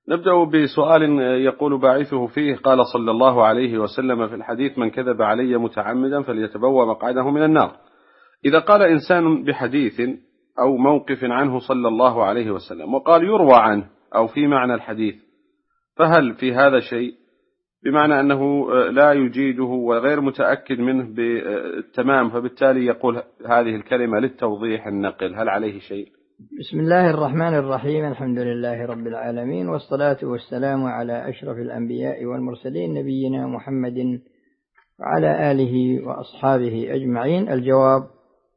نبدأ بسؤال يقول باعثه فيه: قال صلى الله عليه وسلم في الحديث: من كذب علي متعمدا فليتبوأ مقعده من النار. إذا قال إنسان بحديث أو موقف عنه صلى الله عليه وسلم وقال يروى عنه أو في معنى الحديث، فهل في هذا شيء، بمعنى أنه لا يجيده وغير متأكد منه بالتمام، فبالتالي يقول هذه الكلمة للتوضيح النقل، هل عليه شيء؟ بسم الله الرحمن الرحيم. الحمد لله رب العالمين، والصلاة والسلام على أشرف الأنبياء والمرسلين نبينا محمد وعلى آله وأصحابه أجمعين. الجواب: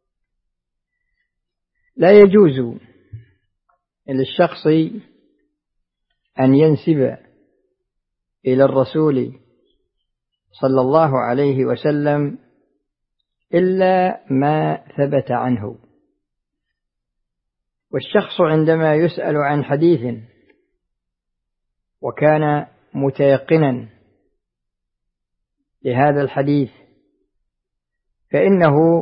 لا يجوز للشخص أن ينسب إلى الرسول صلى الله عليه وسلم إلا ما ثبت عنه. والشخص عندما يسأل عن حديث وكان متيقنا لهذا الحديث فإنه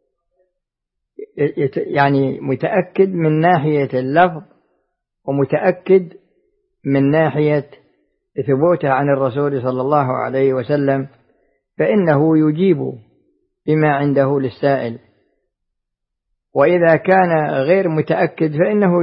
متأكد من ناحية اللفظ ومتأكد من ناحية ثبوته عن الرسول صلى الله عليه وسلم، فإنه يجيب بما عنده للسائل. وإذا كان غير متأكد فإنه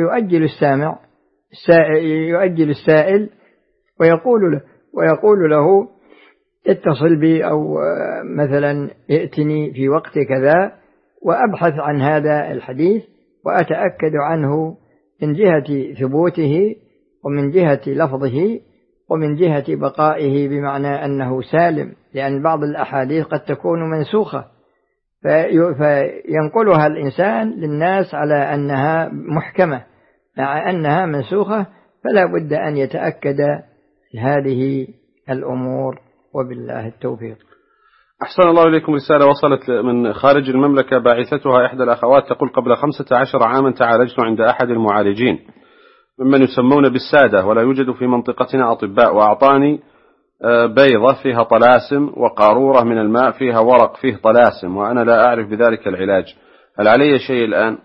يؤجل السائل ويقول له اتصل بي، أو مثلا ائتني في وقت كذا وأبحث عن هذا الحديث وأتأكد عنه من جهة ثبوته ومن جهة لفظه ومن جهة بقائه، بمعنى أنه سالم، لأن بعض الأحاديث قد تكون منسوخة فينقلها الإنسان للناس على أنها محكمة مع أنها منسوخة، فلا بد أن يتأكد هذه الأمور، وبالله التوفيق. أحسن الله إليكم. رسالة وصلت من خارج المملكة، باعثتها إحدى الأخوات، تقول: قبل 15 عاما تعالجت عند أحد المعالجين ممن يسمون بالسادة، ولا يوجد في منطقتنا أطباء، وأعطاني بيضة فيها طلاسم وقارورة من الماء فيها ورق فيه طلاسم، وأنا لا أعرف بذلك العلاج، هل علي شيء الآن؟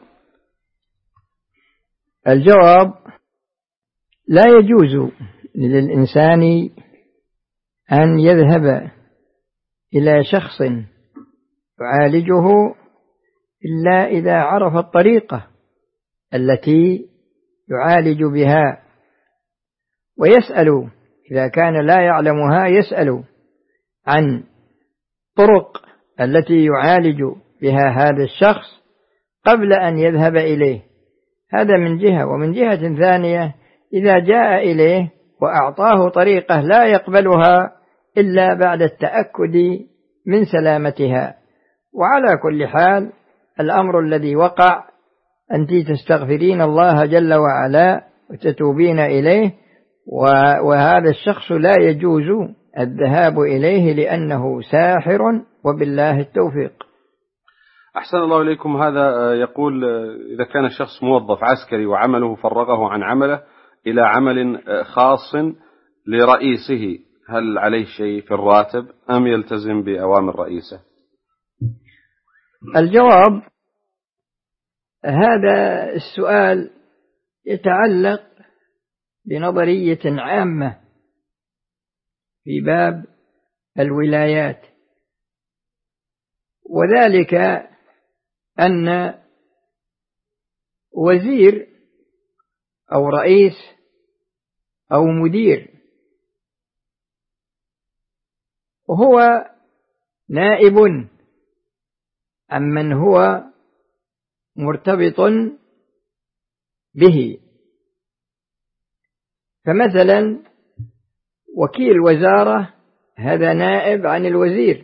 الجواب: لا يجوز للإنسان أن يذهب إلى شخص يعالجه إلا إذا عرف الطريقة التي يعالج بها، ويسأل إذا كان لا يعلمها، يسأل عن طرق التي يعالج بها هذا الشخص قبل أن يذهب إليه. هذا من جهة. ومن جهة ثانية، إذا جاء إليه وأعطاه طريقة لا يقبلها إلا بعد التأكد من سلامتها. وعلى كل حال الأمر الذي وقع أنت تستغفرين الله جل وعلا وتتوبين إليه، وهذا الشخص لا يجوز الذهاب إليه لأنه ساحر، وبالله التوفيق. أحسن الله إليكم. هذا يقول: إذا كان الشخص موظف عسكري وعمله فرغه عن عمله إلى عمل خاص لرئيسه، هل عليه شيء في الراتب أم يلتزم بأوامر رئيسه؟ الجواب: هذا السؤال يتعلق بنظرية عامة في باب الولايات، وذلك أن وزير أو رئيس أو مدير وهو نائب عمن هو مرتبط به. فمثلا وكيل وزارة هذا نائب عن الوزير،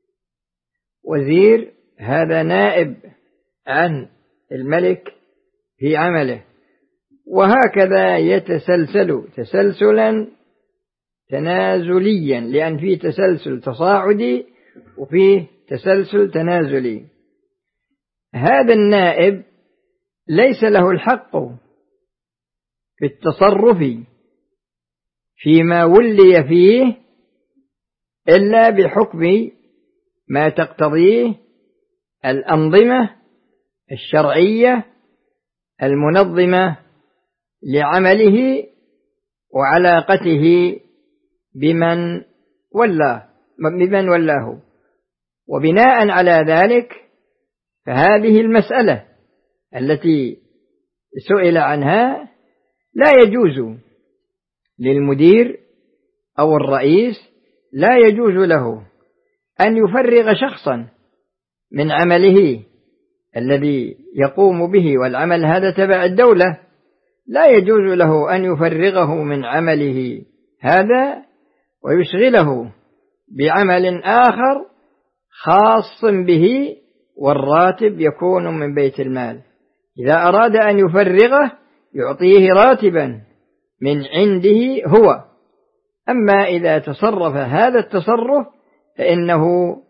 وزير هذا نائب عن الملك في عمله، وهكذا يتسلسل تسلسلا تنازليا، لأن فيه تسلسل تصاعدي وفيه تسلسل تنازلي. هذا النائب ليس له الحق في التصرف فيما ولي فيه إلا بحكم ما تقتضيه الأنظمة الشرعية المنظمة لعمله وعلاقته بمن ولاه. وبناء على ذلك فهذه المسألة التي سئل عنها لا يجوز للمدير أو الرئيس، لا يجوز له أن يفرغ شخصا من عمله الذي يقوم به، والعمل هذا تبع الدولة، لا يجوز له أن يفرغه من عمله هذا ويشغله بعمل آخر خاص به، والراتب يكون من بيت المال. إذا أراد أن يفرغه يعطيه راتبا من عنده هو. أما إذا تصرف هذا التصرف فإنه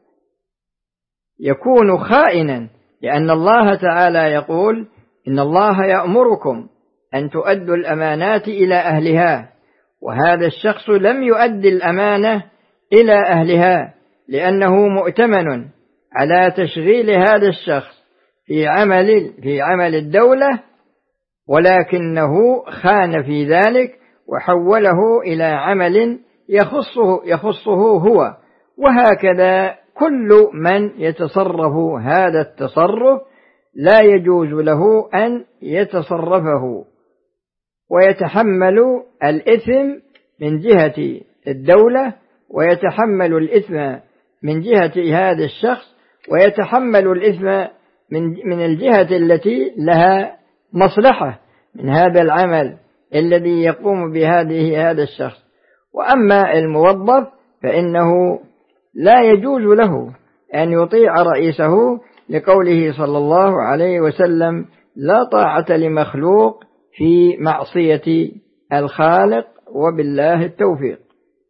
يكون خائنا، لأن الله تعالى يقول: إن الله يأمركم أن تؤدوا الأمانات إلى أهلها، وهذا الشخص لم يؤدي الأمانة إلى أهلها لأنه مؤتمن على تشغيل هذا الشخص في عمل الدولة، ولكنه خان في ذلك وحوله إلى عمل يخصه هو. وهكذا كل من يتصرف هذا التصرف لا يجوز له أن يتصرفه، ويتحمل الإثم من جهة الدولة، ويتحمل الإثم من جهة هذا الشخص، ويتحمل الإثم من الجهة التي لها مصلحة من هذا العمل الذي يقوم هذا الشخص. وأما الموظف فإنه لا يجوز له أن يطيع رئيسه، لقوله صلى الله عليه وسلم: لا طاعة لمخلوق في معصية الخالق، وبالله التوفيق.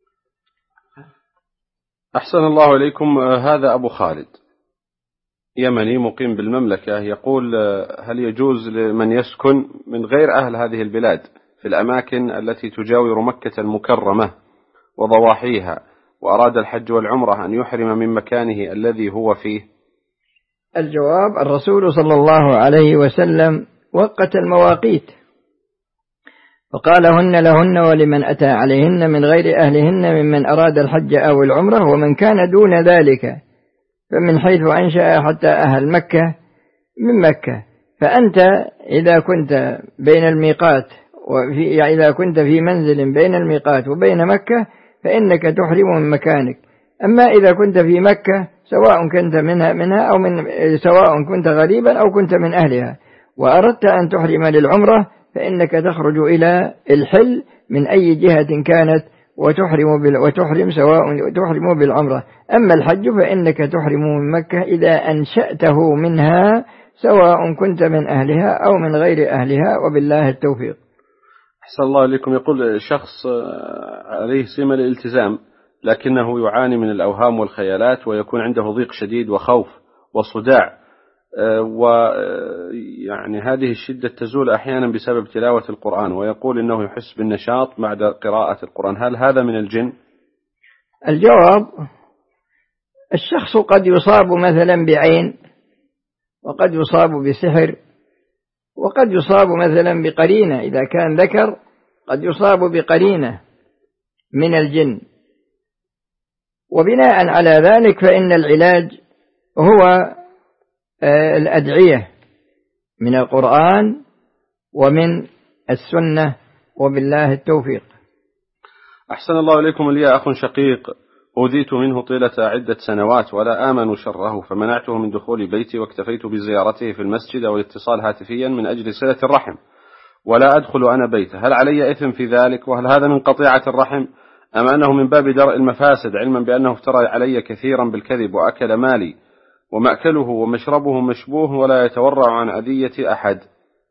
أحسن الله إليكم. هذا أبو خالد يمني مقيم بالمملكة، يقول: هل يجوز لمن يسكن من غير أهل هذه البلاد في الأماكن التي تجاور مكة المكرمة وضواحيها وأراد الحج والعمرة أن يحرم من مكانه الذي هو فيه؟ الجواب: الرسول صلى الله عليه وسلم وقت المواقيت فقال: هن لهن ولمن أتى عليهن من غير أهلهن ممن أراد الحج أو العمرة، ومن كان دون ذلك فمن حيث أنشأ حتى أهل مكة من مكة. فأنت إذا كنت بين الميقات إذا كنت في منزل بين الميقات وبين مكة فإنك تحرم من مكانك. أما إذا كنت في مكة سواء كنت منها أو سواء كنت غريبا أو كنت من أهلها وأردت أن تحرم للعمرة فإنك تخرج إلى الحل من أي جهة كانت وتحرم سواء تحرم بالعمرة. أما الحج فإنك تحرم من مكة إذا أنشأته منها سواء كنت من أهلها أو من غير أهلها، وبالله التوفيق. أحسن الله إليكم. يقول شخص عليه سمة الالتزام لكنه يعاني من الأوهام والخيالات، ويكون عنده ضيق شديد وخوف وصداع، ويعني هذه الشدة تزول أحيانا بسبب تلاوة القرآن، ويقول إنه يحس بالنشاط بعد قراءة القرآن. هل هذا من الجن؟ الجواب: الشخص قد يصاب مثلا بعين، وقد يصاب بسحر، وقد يصاب مثلا بقرينة. إذا كان ذكر قد يصاب بقرينة من الجن، وبناء على ذلك فإن العلاج هو الأدعية من القرآن ومن السنة، وبالله التوفيق. أحسن الله إليكم. لي أخ شقيق أوذيت منه طيلة عدة سنوات ولا آمن شره، فمنعته من دخول بيتي واكتفيت بزيارته في المسجد والاتصال هاتفيا من أجل صلة الرحم، ولا أدخل أنا بيته. هل علي إثم في ذلك؟ وهل هذا من قطيعة الرحم أم أنه من باب درء المفاسد، علما بأنه افترى علي كثيرا بالكذب وأكل مالي ومأكله ومشربه مشبوه ولا يتورع عن أذية أحد؟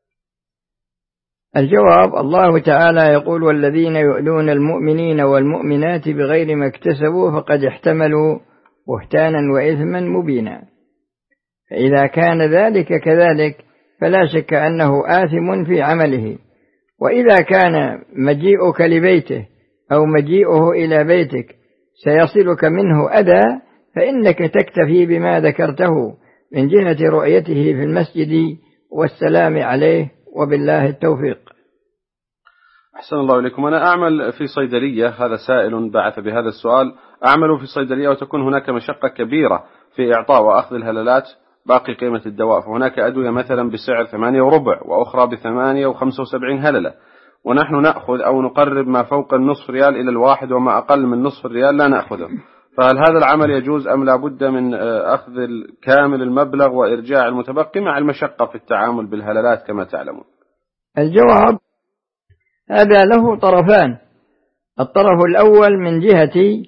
الجواب: الله تعالى يقول: والذين يؤذون المؤمنين والمؤمنات بغير ما اكتسبوا فقد احتملوا بهتانا وإثما مبينا. فإذا كان ذلك كذلك فلا شك أنه آثم في عمله. وإذا كان مجيئك لبيته أو مجيئه إلى بيتك سيصلك منه أذى فإنك تكتفي بما ذكرته من جهة رؤيته في المسجد والسلام عليه، وبالله التوفيق. أحسن الله إليكم. أنا أعمل في صيدلية، هذا سائل بعث بهذا السؤال، أعمل في صيدلية وتكون هناك مشقة كبيرة في إعطاء وأخذ الهلالات باقي قيمة الدواء، فهناك أدوية مثلا بسعر 8.25 وأخرى ب8.75 هللة، ونحن نأخذ أو نقرب ما فوق النصف ريال إلى الواحد، وما أقل من نصف الريال لا نأخذه، فهل هذا العمل يجوز أم لا بد من أخذ كامل المبلغ وإرجاع المتبقي مع المشقة في التعامل بالهلالات كما تعلمون؟ الجواب هذا له طرفان. الطرف الأول من جهة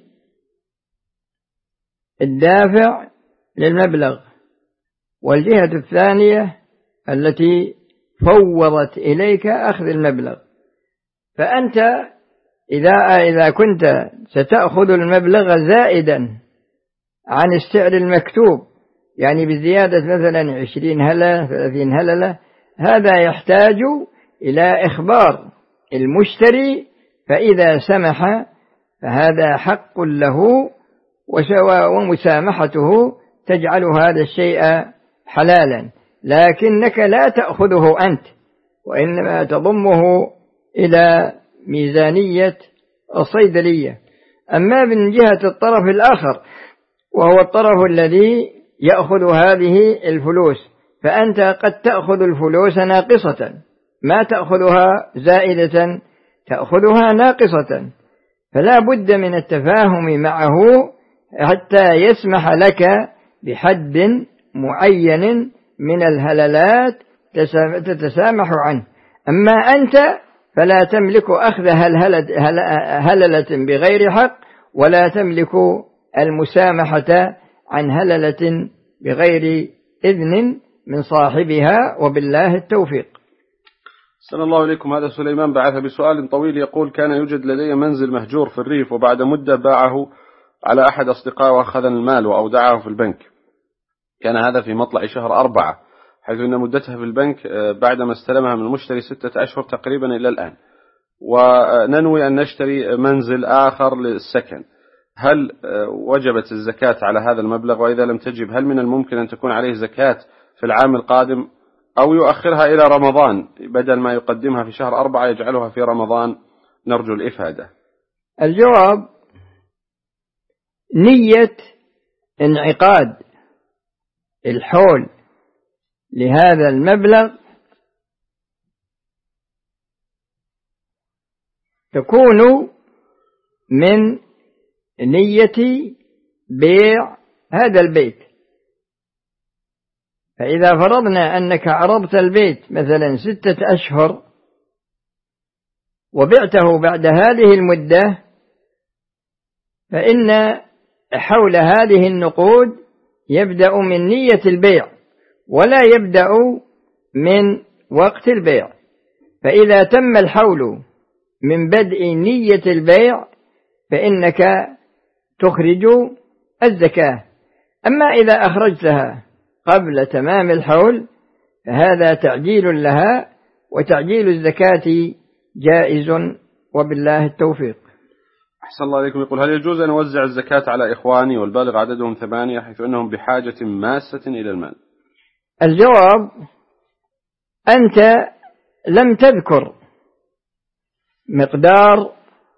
الدافع للمبلغ، والجهة الثانية التي فوضت إليك أخذ المبلغ. فأنت إذا كنت ستأخذ المبلغ زائدا عن السعر المكتوب، يعني بزيادة مثلا 20 هللة 30 هللة، هذا يحتاج إلى إخبار المشتري، فإذا سمح فهذا حق له، ومسامحته تجعل هذا الشيء حلالا، لكنك لا تأخذه أنت، وإنما تضمه إلى ميزانية الصيدلية. أما من جهة الطرف الآخر وهو الطرف الذي يأخذ هذه الفلوس، فأنت قد تأخذ الفلوس ناقصة، ما تأخذها زائدة، تأخذها ناقصة، فلا بد من التفاهم معه حتى يسمح لك بحد معين من الهللات تتسامح عنه. أما أنت فلا تملك أخذ هللة بغير حق، ولا تملك المسامحة عن هللة بغير إذن من صاحبها، وبالله التوفيق. صلى الله عليكم. هذا سليمان بعث بسؤال طويل يقول: كان يوجد لدي منزل مهجور في الريف، وبعد مدة باعه على أحد أصدقائه وأخذ المال وأودعه في البنك. كان هذا في مطلع شهر 4، حيث أن مدتها في البنك بعدما استلمها من المشتري 6 أشهر تقريبا إلى الآن، وننوي أن نشتري منزل آخر للسكن. هل وجبت الزكاة على هذا المبلغ؟ وإذا لم تجب هل من الممكن أن تكون عليه زكاة في العام القادم، أو يؤخرها إلى رمضان بدل ما يقدمها في شهر 4 يجعلها في رمضان؟ نرجو الإفادة. الجواب: نية انعقاد الحول لهذا المبلغ تكون من نية بيع هذا البيت. فإذا فرضنا أنك عرضت البيت مثلا 6 أشهر وبعته بعد هذه المدة، فإن حول هذه النقود يبدأ من نية البيع ولا يبدأ من وقت البيع. فإذا تم الحول من بدء نية البيع فإنك تخرج الزكاة. أما إذا أخرجتها قبل تمام الحول فهذا تعجيل لها، وتعجيل الزكاة جائز، وبالله التوفيق. أحسن الله عليكم. يقول: هل يجوز أن أوزع الزكاة على إخواني والبالغ عددهم 8 حيث أنهم بحاجة ماسة إلى المال؟ الجواب: أنت لم تذكر مقدار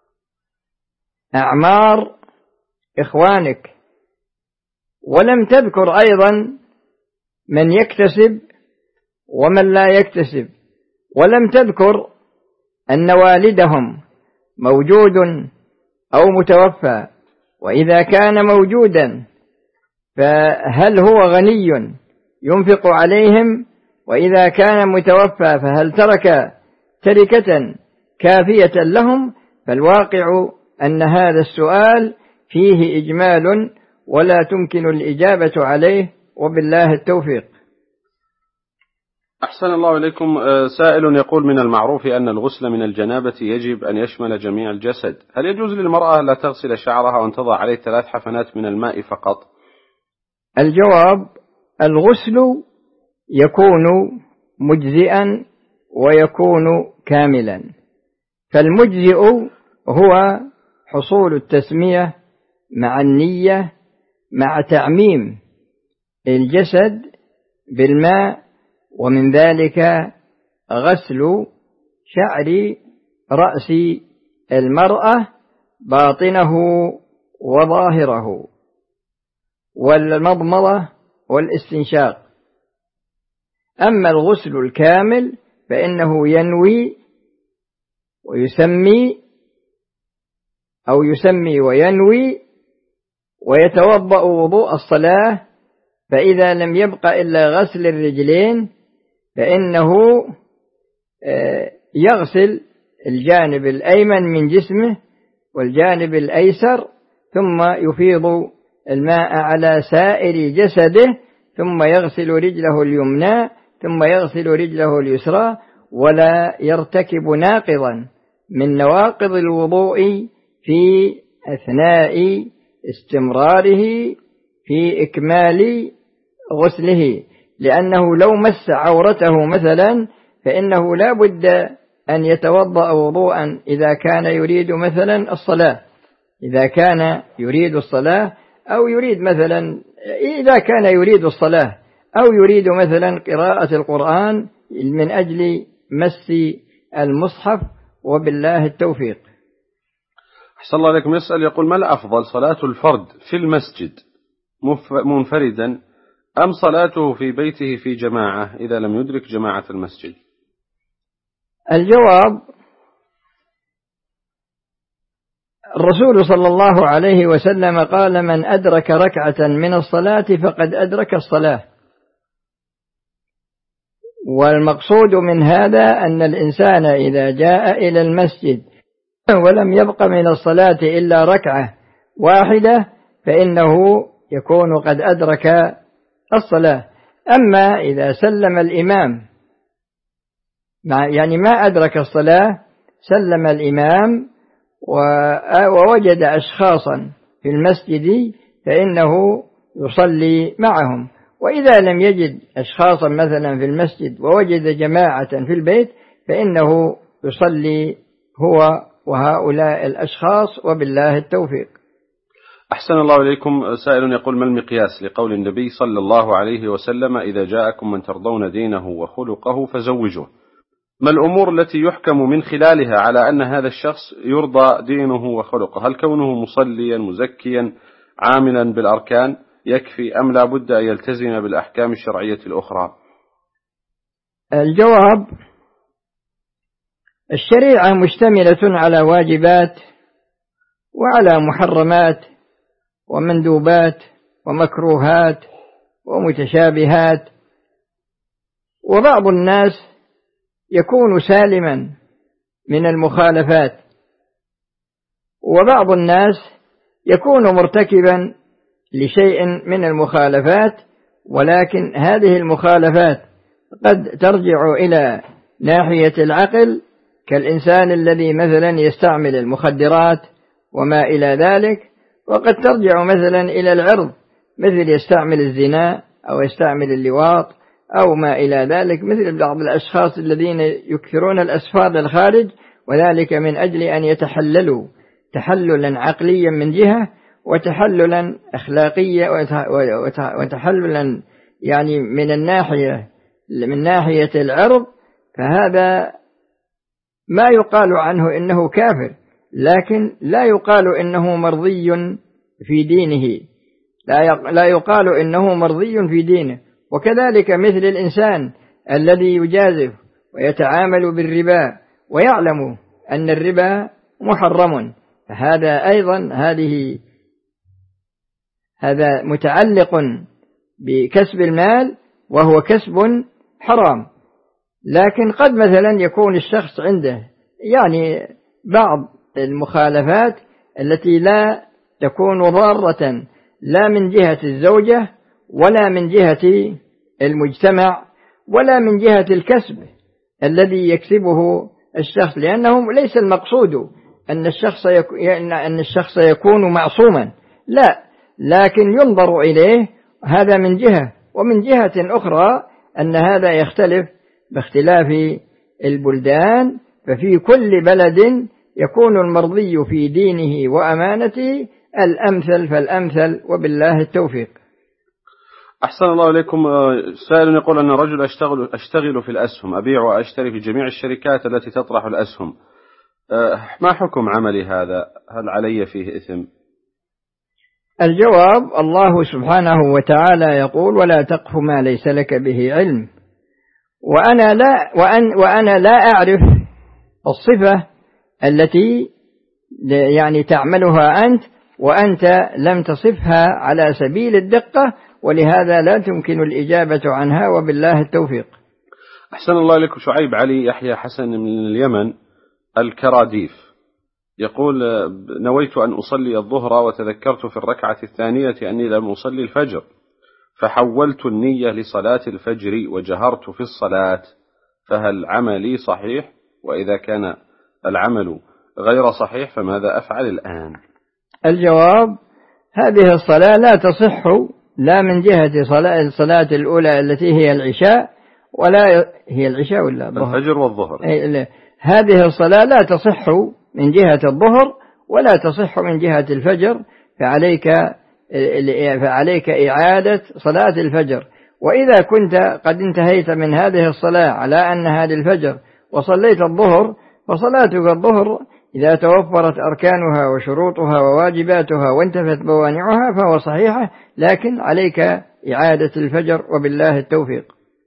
أعمار إخوانك، ولم تذكر أيضا من يكتسب ومن لا يكتسب، ولم تذكر أن والدهم موجود أو متوفى، وإذا كان موجودا فهل هو غني ينفق عليهم، وإذا كان متوفى فهل ترك تركة كافية لهم. فالواقع أن هذا السؤال فيه إجمال ولا تمكن الإجابة عليه، وبالله التوفيق. أحسن الله إليكم. سائل يقول: من المعروف أن الغسل من الجنابة يجب أن يشمل جميع الجسد، هل يجوز للمرأة لا تغسل شعرها وأن تضع عليه 3 حفنات من الماء فقط؟ الجواب: الغسل يكون مجزئا ويكون كاملا، فالمجزئ هو حصول التسمية مع النية مع تعميم الجسد بالماء، ومن ذلك غسل شعر رأس المرأة باطنه وظاهره، والمضمضة والاستنشاق. أما الغسل الكامل فإنه ينوي ويسمي أو يسمي وينوي ويتوضأ وضوء الصلاة، فإذا لم يبق إلا غسل الرجلين فإنه يغسل الجانب الأيمن من جسمه والجانب الأيسر، ثم يفيض الماء على سائر جسده، ثم يغسل رجله اليمنى ثم يغسل رجله اليسرى، ولا يرتكب ناقضا من نواقض الوضوء في أثناء استمراره في إكمال غسله، لأنه لو مس عورته مثلا فإنه لا بد أن يتوضأ وضوءا إذا كان يريد مثلا الصلاة، إذا كان يريد الصلاة أو يريد مثلا إذا كان يريد الصلاة أو يريد مثلا قراءة القرآن من أجل مس المصحف، وبالله التوفيق. أحسن الله عليكم. يسأل يقول: ما الأفضل، صلاة الفرد في المسجد منفردا أم صلاته في بيته في جماعة إذا لم يدرك جماعة المسجد؟ الجواب: الرسول صلى الله عليه وسلم قال: من أدرك ركعة من الصلاة فقد أدرك الصلاة. والمقصود من هذا أن الإنسان إذا جاء إلى المسجد ولم يبق من الصلاة إلا ركعة واحدة فإنه يكون قد أدرك الصلاة. أما إذا سلم الإمام يعني ما أدرك الصلاة، سلم الإمام ووجد أشخاصا في المسجد فإنه يصلي معهم، وإذا لم يجد أشخاصا مثلا في المسجد ووجد جماعة في البيت فإنه يصلي هو وهؤلاء الأشخاص، وبالله التوفيق. أحسن الله إليكم. سائل يقول: ما المقياس لقول النبي صلى الله عليه وسلم: إذا جاءكم من ترضون دينه وخلقه فزوجوه؟ ما الأمور التي يحكم من خلالها على أن هذا الشخص يرضى دينه وخلقه؟ هل كونه مصليا مزكيا عاملا بالأركان يكفي أم لا بد أن يلتزم بالأحكام الشرعية الأخرى؟ الجواب: الشريعة مشتملة على واجبات وعلى محرمات ومندوبات ومكروهات ومتشابهات، وبعض الناس يكون سالما من المخالفات، وبعض الناس يكون مرتكبا لشيء من المخالفات، ولكن هذه المخالفات قد ترجع إلى ناحية العقل، كالإنسان الذي مثلا يستعمل المخدرات وما إلى ذلك، وقد ترجع مثلا إلى العرض، مثل يستعمل الزنا أو يستعمل اللواط أو ما إلى ذلك، مثل بعض الأشخاص الذين يكثرون الأسفار للخارج، وذلك من أجل أن يتحللوا تحللا عقليا من جهة، وتحللا أخلاقيا، وتحللا يعني من ناحية العرض، فهذا ما يقال عنه إنه كافر، لكن لا يقال إنه مرضي في دينه، لا يقال إنه مرضي في دينه. وكذلك مثل الإنسان الذي يجازف ويتعامل بالربا ويعلم أن الربا محرم، فهذا أيضا هذا متعلق بكسب المال وهو كسب حرام. لكن قد مثلا يكون الشخص عنده يعني بعض المخالفات التي لا تكون ضارة لا من جهة الزوجة ولا من جهة المجتمع ولا من جهة الكسب الذي يكسبه الشخص، لأنه ليس المقصود أن الشخص يكون معصوما، لا، لكن ينظر إليه هذا من جهة، ومن جهة أخرى أن هذا يختلف باختلاف البلدان، ففي كل بلد يكون المرضي في دينه وأمانته الأمثل فالأمثل، وبالله التوفيق. أحسن الله إليكم. سائل يقول: أن رجل أشتغل في الأسهم، أبيع وأشتري في جميع الشركات التي تطرح الأسهم، ما حكم عملي هذا؟ هل علي فيه إثم؟ الجواب: الله سبحانه وتعالى يقول: ولا تقف ما ليس لك به علم. وأنا لا أعرف الصفة التي يعني تعملها أنت، وأنت لم تصفها على سبيل الدقة، ولهذا لا تمكن الإجابة عنها، وبالله التوفيق. أحسن الله إليكم. شعيب علي يحيى حسن من اليمن الكراديف يقول: نويت أن أصلي الظهر وتذكرت في الركعة الثانية أني لم أصلي الفجر، فحولت النية لصلاة الفجر وجهرت في الصلاة، فهل عملي صحيح؟ وإذا كان العمل غير صحيح فماذا أفعل الآن؟ الجواب: هذه الصلاة لا تصح لا من جهة الصلاة الأولى التي هي العشاء، ولا هي العشاء ولا الظهر؟ الفجر والظهر. هذه الصلاة لا تصح من جهة الظهر ولا تصح من جهة الفجر، فعليك إعادة صلاة الفجر. وإذا كنت قد انتهيت من هذه الصلاة على أنها للفجر وصليت الظهر، فصلاتك الظهر إذا توفرت أركانها وشروطها وواجباتها وانتفت موانعها فهو صحيحة، لكن عليك إعادة الفجر، وبالله التوفيق.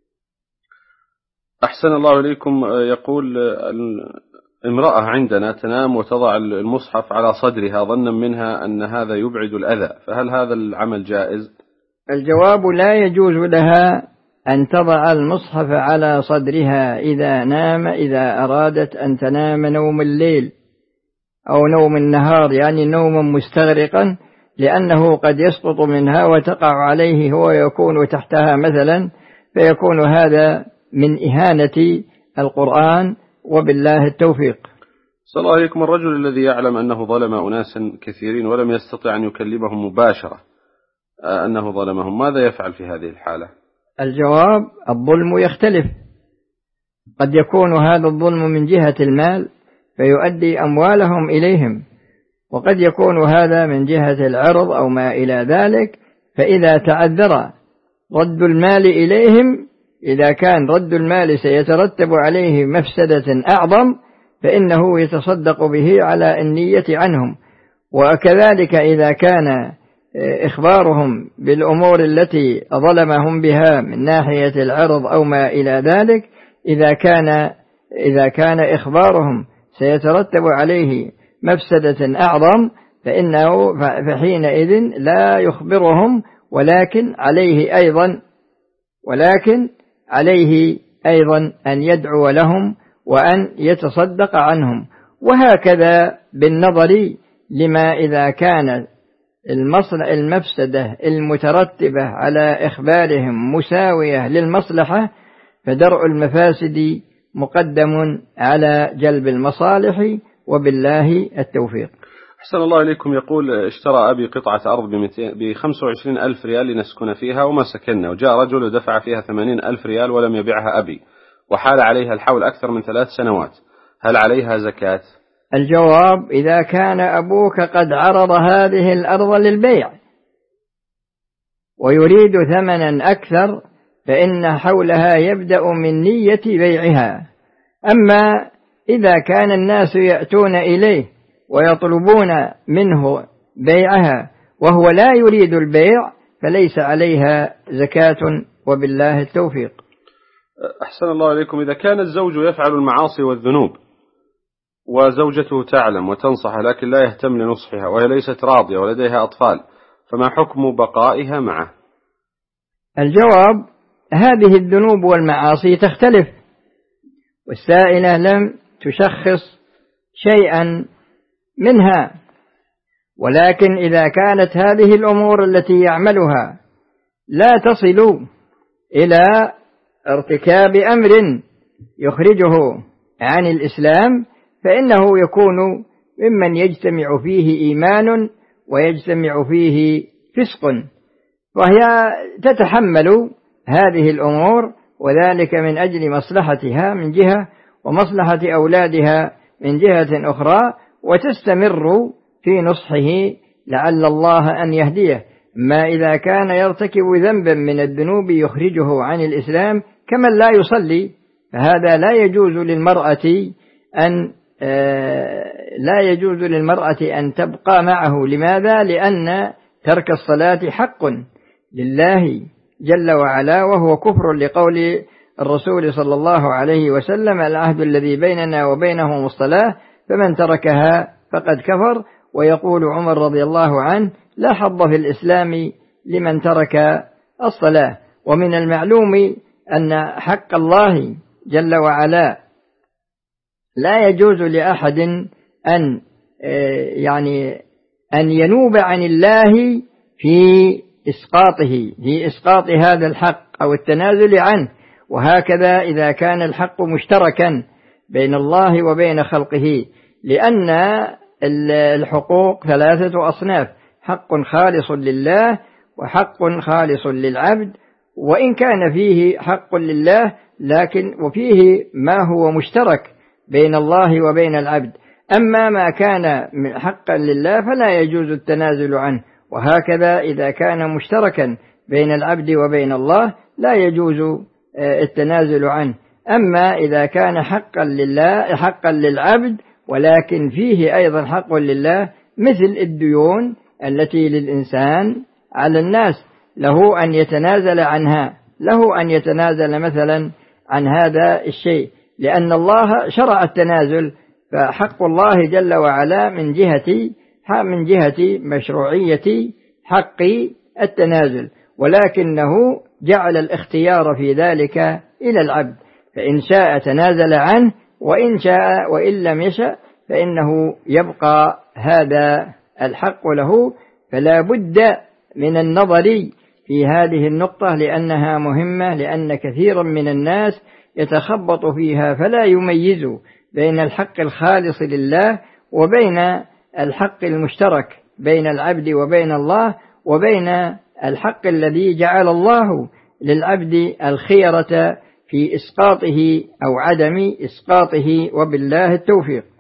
أحسن الله إليكم. يقول: امرأة عندنا تنام وتضع المصحف على صدرها ظنا منها أن هذا يبعد الأذى، فهل هذا العمل جائز؟ الجواب: لا يجوز لها أن تضع المصحف على صدرها إذا أرادت أن تنام نوم الليل أو نوم النهار، يعني نوما مستغرقا، لأنه قد يسقط منها وتقع عليه هو يكون تحتها مثلا، فيكون هذا من إهانة القرآن، وبالله التوفيق. صلى الله عليكم. الرجل الذي يعلم أنه ظلم أناسا كثيرين ولم يستطع أن يكلمهم مباشرة أنه ظلمهم، ماذا يفعل في هذه الحالة؟ الجواب: الظلم يختلف، قد يكون هذا الظلم من جهة المال فيؤدي أموالهم إليهم، وقد يكون هذا من جهة العرض أو ما إلى ذلك، فإذا تعذر رد المال إليهم، إذا كان رد المال سيترتب عليه مفسدة أعظم، فإنه يتصدق به على النية عنهم. وكذلك إذا كان إخبارهم بالأمور التي ظلمهم بها من ناحية العرض أو ما إلى ذلك، إذا كان إخبارهم سيترتب عليه مفسدة أعظم، فحينئذ لا يخبرهم، ولكن عليه أيضا أن يدعو لهم وأن يتصدق عنهم. وهكذا بالنظر لما إذا كانت المفسدة المترتبة على إخبارهم مساوية للمصلحة، فدرء المفاسد مقدم على جلب المصالح، وبالله التوفيق. أحسن الله إليكم. يقول: اشترى أبي قطعة أرض ب25 ألف ريال لنسكن فيها وما سكننا، وجاء رجل ودفع فيها 80 ألف ريال ولم يبيعها أبي، وحال عليها الحول أكثر من 3 سنوات، هل عليها زكاة؟ الجواب: إذا كان أبوك قد عرض هذه الأرض للبيع ويريد ثمنا أكثر، فإن حولها يبدأ من نية بيعها. أما إذا كان الناس يأتون إليه ويطلبون منه بيعها وهو لا يريد البيع، فليس عليها زكاة، وبالله التوفيق. أحسن الله إليكم. إذا كان الزوج يفعل المعاصي والذنوب وزوجته تعلم وتنصح لكن لا يهتم لنصحها، وهي ليست راضية ولديها أطفال، فما حكم بقائها معه؟ الجواب: هذه الذنوب والمعاصي تختلف، والسائلة لم تشخص شيئا منها، ولكن إذا كانت هذه الأمور التي يعملها لا تصل إلى ارتكاب أمر يخرجه عن الإسلام، فإنه يكون ممن يجتمع فيه إيمان ويجتمع فيه فسق، وهي تتحمل هذه الأمور، وذلك من أجل مصلحتها من جهة ومصلحة أولادها من جهة أخرى، وتستمر في نصحه لعل الله أن يهديه. ما إذا كان يرتكب ذنبا من الذنوب يخرجه عن الإسلام كمن لا يصلي، فهذا لا يجوز للمرأة أن لا يجوز للمرأة أن تبقى معه. لماذا؟ لأن ترك الصلاة حق لله جل وعلا، وهو كفر لقول الرسول صلى الله عليه وسلم: العهد الذي بيننا وبينهم الصلاة فمن تركها فقد كفر. ويقول عمر رضي الله عنه: لا حظ في الإسلام لمن ترك الصلاة. ومن المعلوم أن حق الله جل وعلا لا يجوز لأحد أن ينوب عن الله في إسقاط هذا الحق أو التنازل عنه. وهكذا إذا كان الحق مشتركا بين الله وبين خلقه، لأن الحقوق 3 أصناف: حق خالص لله، وحق خالص للعبد، وإن كان فيه حق لله لكن وفيه ما هو مشترك بين الله وبين العبد. أما ما كان حقا لله فلا يجوز التنازل عنه، وهكذا إذا كان مشتركا بين العبد وبين الله لا يجوز التنازل عنه. أما إذا كان حقا لله حقا للعبد ولكن فيه أيضا حق لله، مثل الديون التي للإنسان على الناس، له أن يتنازل عنها، له أن يتنازل مثلا عن هذا الشيء، لأن الله شرع التنازل. فحق الله جل وعلا من جهة مشروعية حق التنازل، ولكنه جعل الاختيار في ذلك إلى العبد، فإن شاء تنازل عنه، وإن لم يشأ فإنه يبقى هذا الحق له. فلا بد من النظر في هذه النقطة لأنها مهمة، لأن كثيرا من الناس يتخبط فيها فلا يميز بين الحق الخالص لله وبين الحق المشترك بين العبد وبين الله، وبين الحق الذي جعل الله للعبد الخيرة في إسقاطه أو عدم إسقاطه، وبالله التوفيق.